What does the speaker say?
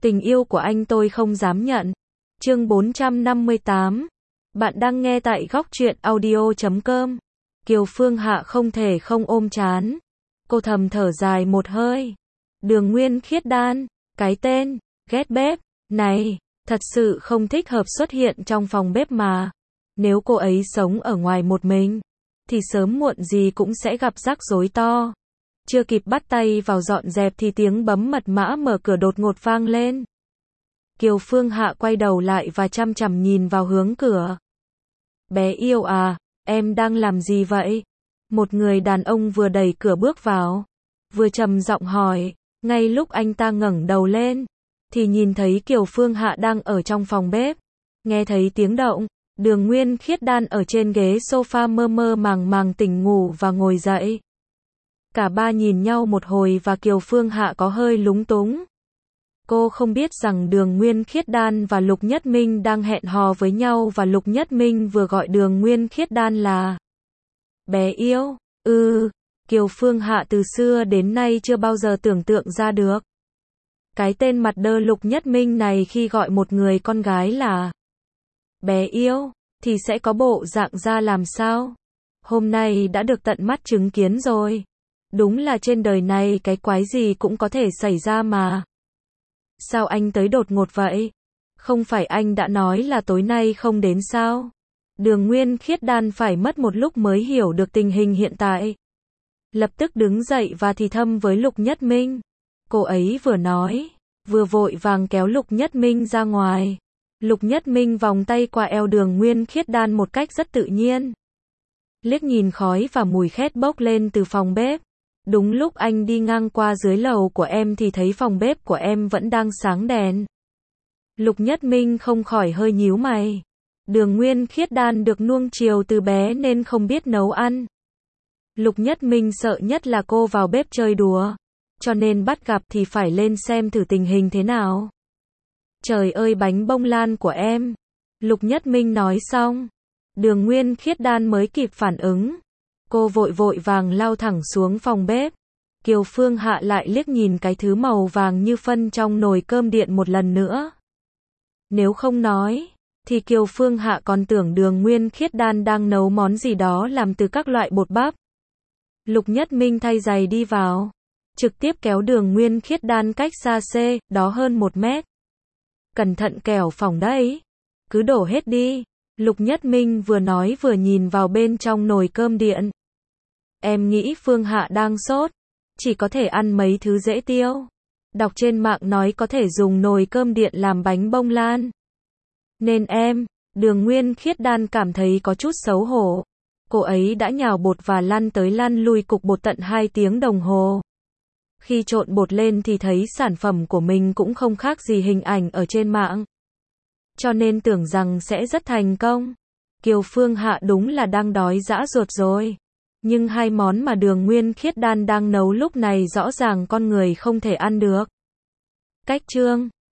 Tình yêu của anh tôi không dám nhận. Chương 458. Bạn đang nghe tại góc truyện audio.com. Kiều Phương Hạ không thể không ôm trán. Cô thầm thở dài một hơi. Đường Nguyên Khiết Đan, cái tên ghét bếp này thật sự không thích hợp xuất hiện trong phòng bếp mà. Nếu cô ấy sống ở ngoài một mình thì sớm muộn gì cũng sẽ gặp rắc rối to. Chưa kịp bắt tay vào dọn dẹp thì tiếng bấm mật mã mở cửa đột ngột vang lên. Kiều Phương Hạ quay đầu lại và chăm chằm nhìn vào hướng cửa. Bé yêu à, em đang làm gì vậy? Một người đàn ông vừa đẩy cửa bước vào, vừa trầm giọng hỏi. Ngay lúc anh ta ngẩng đầu lên, thì nhìn thấy Kiều Phương Hạ đang ở trong phòng bếp. Nghe thấy tiếng động, Đường Nguyên Khiết Đan ở trên ghế sofa mơ mơ màng màng tỉnh ngủ và ngồi dậy. Cả ba nhìn nhau một hồi và Kiều Phương Hạ có hơi lúng túng. Cô không biết rằng Đường Nguyên Khiết Đan và Lục Nhất Minh đang hẹn hò với nhau và Lục Nhất Minh vừa gọi Đường Nguyên Khiết Đan là bé yêu. Kiều Phương Hạ từ xưa đến nay chưa bao giờ tưởng tượng ra được. Cái tên mặt đơ Lục Nhất Minh này khi gọi một người con gái là bé yêu, thì sẽ có bộ dạng ra làm sao? Hôm nay đã được tận mắt chứng kiến rồi. Đúng là trên đời này cái quái gì cũng có thể xảy ra mà. Sao anh tới đột ngột vậy? Không phải anh đã nói là tối nay không đến sao? Đường Nguyên Khiết Đan phải mất một lúc mới hiểu được tình hình hiện tại. Lập tức đứng dậy và thì thầm với Lục Nhất Minh. Cô ấy vừa nói, vừa vội vàng kéo Lục Nhất Minh ra ngoài. Lục Nhất Minh vòng tay qua eo Đường Nguyên Khiết Đan một cách rất tự nhiên. Liếc nhìn khói và mùi khét bốc lên từ phòng bếp. Đúng lúc anh đi ngang qua dưới lầu của em thì thấy phòng bếp của em vẫn đang sáng đèn. Lục Nhất Minh không khỏi hơi nhíu mày. Đường Nguyên Khiết Đan được nuông chiều từ bé nên không biết nấu ăn. Lục Nhất Minh sợ nhất là cô vào bếp chơi đùa. Cho nên bắt gặp thì phải lên xem thử tình hình thế nào. Trời ơi bánh bông lan của em. Lục Nhất Minh nói xong. Đường Nguyên Khiết Đan mới kịp phản ứng. Cô vội vàng lao thẳng xuống phòng bếp. Kiều Phương Hạ lại liếc nhìn cái thứ màu vàng như phân trong nồi cơm điện một lần nữa. Nếu không nói, thì Kiều Phương Hạ còn tưởng Đường Nguyên Khiết Đan đang nấu món gì đó làm từ các loại bột bắp. Lục Nhất Minh thay giày đi vào, trực tiếp kéo Đường Nguyên Khiết Đan cách xa đó hơn 1 mét. Cẩn thận kẻo phỏng đấy. Cứ đổ hết đi. Lục Nhất Minh vừa nói vừa nhìn vào bên trong nồi cơm điện. Em nghĩ Phương Hạ đang sốt, chỉ có thể ăn mấy thứ dễ tiêu. Đọc trên mạng nói có thể dùng nồi cơm điện làm bánh bông lan. Nên Đường Nguyên Khiết Đan cảm thấy có chút xấu hổ. Cô ấy đã nhào bột và lăn tới lăn lui cục bột tận 2 tiếng đồng hồ. Khi trộn bột lên thì thấy sản phẩm của mình cũng không khác gì hình ảnh ở trên mạng. Cho nên tưởng rằng sẽ rất thành công. Kiều Phương Hạ đúng là đang đói dã ruột rồi. Nhưng 2 món mà Đường Nguyên Khiết Đan đang nấu lúc này rõ ràng con người không thể ăn được. Cách chương